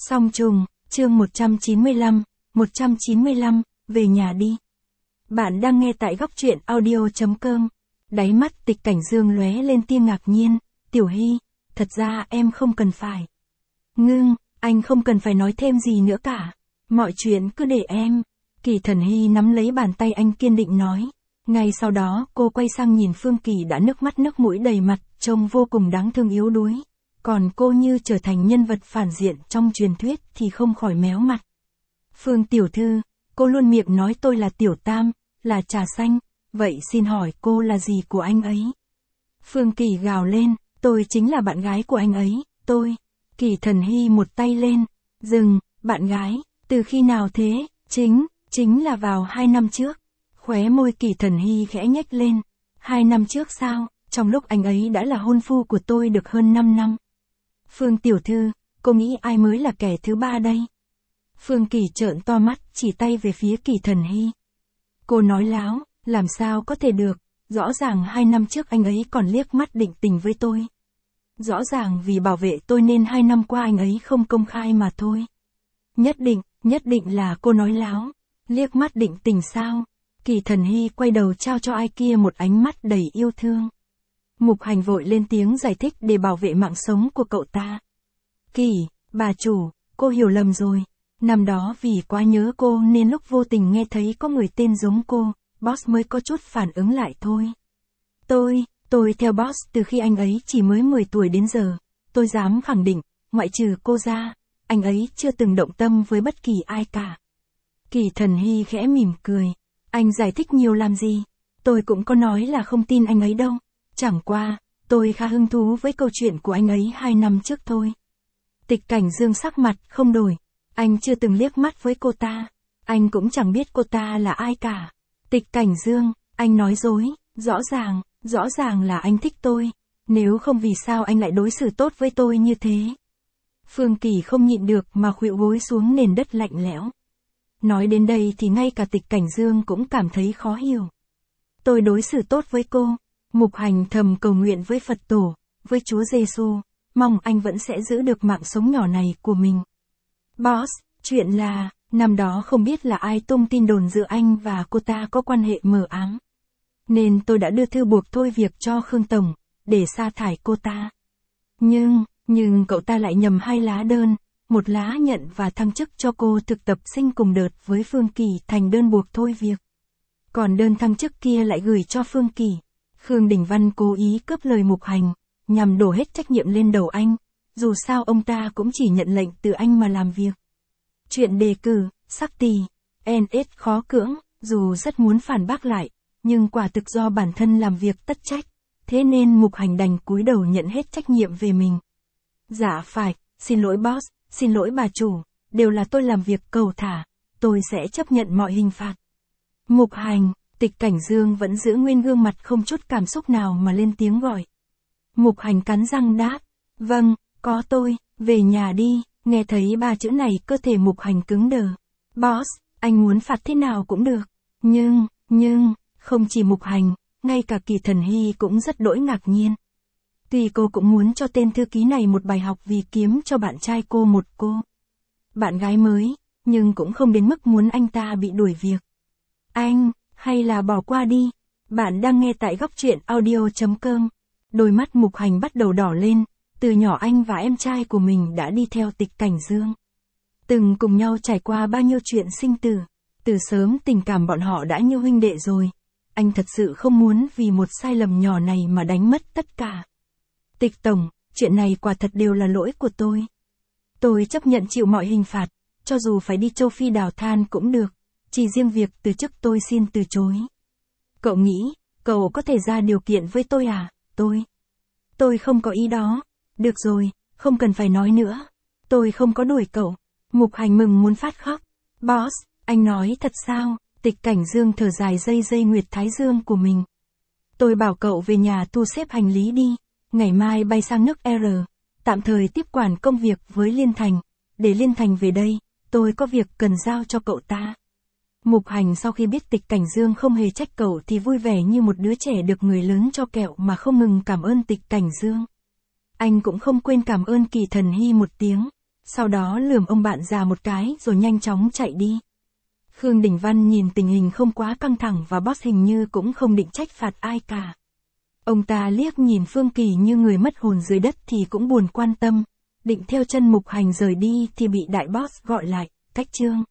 Song trùng, chương 195, về nhà đi. Bạn đang nghe tại góc truyện audio.com. Đáy mắt Tịch Cảnh Dương lóe lên tia ngạc nhiên. Tiểu Hy, thật ra em không cần phải. Ngưng, anh không cần phải nói thêm gì nữa cả. Mọi chuyện cứ để em. Kỳ Thần Hy nắm lấy bàn tay anh kiên định nói. Ngay sau đó cô quay sang nhìn Phương Kỳ đã nước mắt nước mũi đầy mặt, trông vô cùng đáng thương yếu đuối. Còn cô như trở thành nhân vật phản diện trong truyền thuyết thì không khỏi méo mặt. Phương tiểu thư, cô luôn miệng nói tôi là Tiểu Tam, là trà xanh, vậy xin hỏi cô là gì của anh ấy? Phương Kỳ gào lên, tôi chính là bạn gái của anh ấy, tôi. Kỳ Thần Hy một tay lên, dừng, bạn gái, từ khi nào thế? Chính là vào 2 năm trước. Khóe môi Kỳ Thần Hy khẽ nhếch lên. 2 năm trước sao? Trong lúc anh ấy đã là hôn phu của tôi được hơn 5 năm. Phương tiểu thư, cô nghĩ ai mới là kẻ thứ ba đây? Phương Kỳ trợn to mắt, chỉ tay về phía Kỳ Thần Hy. Cô nói láo, làm sao có thể được, rõ ràng 2 năm trước anh ấy còn liếc mắt định tình với tôi. Rõ ràng vì bảo vệ tôi nên 2 năm qua anh ấy không công khai mà thôi. Nhất định là cô nói láo, liếc mắt định tình sao? Kỳ Thần Hy quay đầu trao cho ai kia một ánh mắt đầy yêu thương. Mục Hành vội lên tiếng giải thích để bảo vệ mạng sống của cậu ta. Kỳ, bà chủ, cô hiểu lầm rồi. Năm đó vì quá nhớ cô nên lúc vô tình nghe thấy có người tên giống cô, boss mới có chút phản ứng lại thôi. Tôi theo boss từ khi anh ấy chỉ mới 10 tuổi đến giờ. Tôi dám khẳng định, ngoại trừ cô ra, anh ấy chưa từng động tâm với bất kỳ ai cả. Kỳ Thần Hy khẽ mỉm cười. Anh giải thích nhiều làm gì? Tôi cũng có nói là không tin anh ấy đâu. Chẳng qua, tôi khá hứng thú với câu chuyện của anh ấy 2 năm trước thôi. Tịch Cảnh Dương sắc mặt không đổi. Anh chưa từng liếc mắt với cô ta. Anh cũng chẳng biết cô ta là ai cả. Tịch Cảnh Dương, anh nói dối. Rõ ràng là anh thích tôi. Nếu không vì sao anh lại đối xử tốt với tôi như thế? Phương Kỳ không nhịn được mà khuỵu gối xuống nền đất lạnh lẽo. Nói đến đây thì ngay cả Tịch Cảnh Dương cũng cảm thấy khó hiểu. Tôi đối xử tốt với cô. Mục Hành thầm cầu nguyện với Phật Tổ, với Chúa Giêsu, mong anh vẫn sẽ giữ được mạng sống nhỏ này của mình. Boss, chuyện là, năm đó không biết là ai tung tin đồn giữa anh và cô ta có quan hệ mờ ám. Nên tôi đã đưa thư buộc thôi việc cho Khương Tổng, để sa thải cô ta. Nhưng cậu ta lại nhầm 2 lá đơn, một lá nhận và thăng chức cho cô thực tập sinh cùng đợt với Phương Kỳ thành đơn buộc thôi việc. Còn đơn thăng chức kia lại gửi cho Phương Kỳ. Khương Đình Văn cố ý cướp lời Mục Hành, nhằm đổ hết trách nhiệm lên đầu anh, dù sao ông ta cũng chỉ nhận lệnh từ anh mà làm việc. Chuyện đề cử, sắc tì, NS khó cưỡng, dù rất muốn phản bác lại, nhưng quả thực do bản thân làm việc tất trách, thế nên Mục Hành đành cúi đầu nhận hết trách nhiệm về mình. Dạ phải, xin lỗi boss, xin lỗi bà chủ, đều là tôi làm việc cầu thả, tôi sẽ chấp nhận mọi hình phạt. Mục Hành, Tịch Cảnh Dương vẫn giữ nguyên gương mặt không chút cảm xúc nào mà lên tiếng gọi. Mục Hành cắn răng đáp, vâng, có tôi, về nhà đi. Nghe thấy 3 chữ này cơ thể Mục Hành cứng đờ. Boss, anh muốn phạt thế nào cũng được. Nhưng, không chỉ Mục Hành, ngay cả Kỳ Thần Hy cũng rất đỗi ngạc nhiên. Tuy cô cũng muốn cho tên thư ký này một bài học vì kiếm cho bạn trai cô một bạn gái mới, nhưng cũng không đến mức muốn anh ta bị đuổi việc. Anh, hay là bỏ qua đi. Bạn đang nghe tại góc truyện audio.com. Đôi mắt Mục Hành bắt đầu đỏ lên. Từ nhỏ anh và em trai của mình đã đi theo Tịch Cảnh Dương. Từng cùng nhau trải qua bao nhiêu chuyện sinh tử. Từ sớm tình cảm bọn họ đã như huynh đệ rồi. Anh thật sự không muốn vì một sai lầm nhỏ này mà đánh mất tất cả. Tịch Tổng, chuyện này quả thật đều là lỗi của tôi. Tôi chấp nhận chịu mọi hình phạt, cho dù phải đi châu Phi đào than cũng được. Chỉ riêng việc từ chức tôi xin từ chối. Cậu nghĩ, cậu có thể ra điều kiện với tôi à? Tôi không có ý đó. Được rồi, không cần phải nói nữa. Tôi không có đuổi cậu. Mục Hành mừng muốn phát khóc. Boss, anh nói thật sao? Tịch Cảnh Dương thở dài dây nguyệt thái dương của mình. Tôi bảo cậu về nhà thu xếp hành lý đi. Ngày mai bay sang nước R. Tạm thời tiếp quản công việc với Liên Thành. Để Liên Thành về đây, tôi có việc cần giao cho cậu ta. Mục Hành sau khi biết Tịch Cảnh Dương không hề trách cậu thì vui vẻ như một đứa trẻ được người lớn cho kẹo mà không ngừng cảm ơn Tịch Cảnh Dương. Anh cũng không quên cảm ơn Kỳ Thần Hy một tiếng. Sau đó lườm ông bạn già một cái rồi nhanh chóng chạy đi. Khương Đình Văn nhìn tình hình không quá căng thẳng và boss hình như cũng không định trách phạt ai cả. Ông ta liếc nhìn Phương Kỳ như người mất hồn dưới đất thì cũng buồn quan tâm, định theo chân Mục Hành rời đi thì bị đại boss gọi lại, Cách Trương.